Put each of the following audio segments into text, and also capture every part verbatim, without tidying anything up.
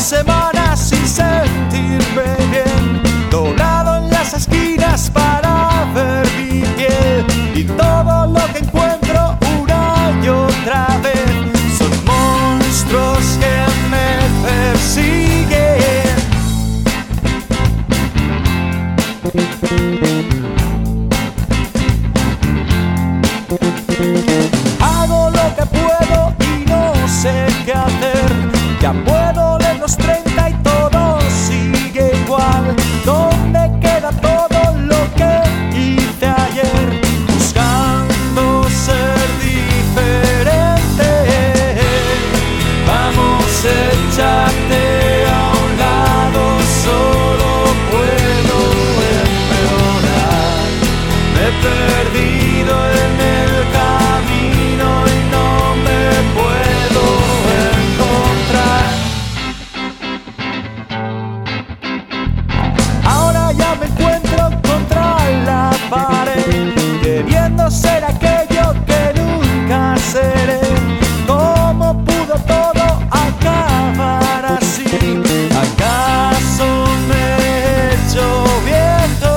semanas sin sentirme bien, doblado en las esquinas para ver mi piel, y todo lo que encuentro una y otra vez son monstruos que me persiguen. Hago lo que puedo y no sé qué hacer. Ya puedo leer los treinta y todo sigue igual. ¿Dónde queda todo lo que hice ayer? Buscando ser diferente. Vamos, échate a un lado, solo puedo empeorar. Me he perdido en el camino y no me puedo encontrar. Ahora ya me encuentro contra la pared, queriendo ser aquello que nunca seré. ¿Cómo pudo todo acabar así? ¿Acaso me he hecho viejo?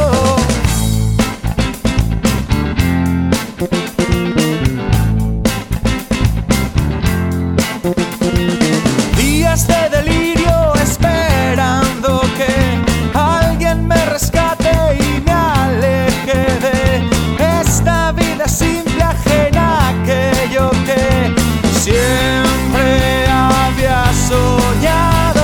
Días de delirio esperando que alguien me rescate y me aleje de esta vida simple ajena a aquello que siempre había soñado.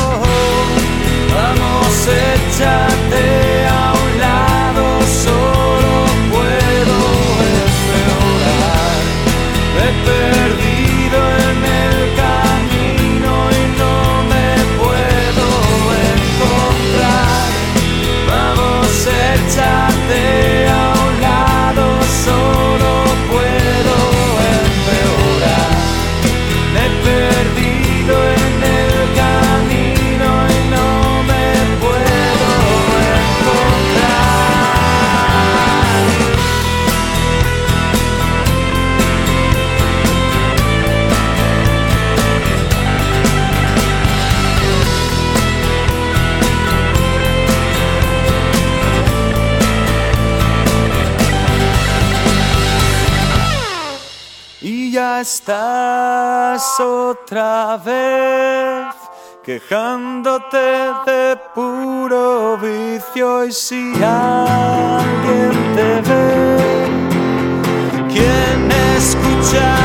Vamos, échate a un lado, solo puedo empeorar. Me he perdido en el camino y no me puedo encontrar. Vamos, échate a un lado, solo puedo empeorar. Me he perdido en el camino y no me puedo encontrar. Y ya estás otra vez quejándote de puro vicio, y si alguien te ve, ¿quién escucha?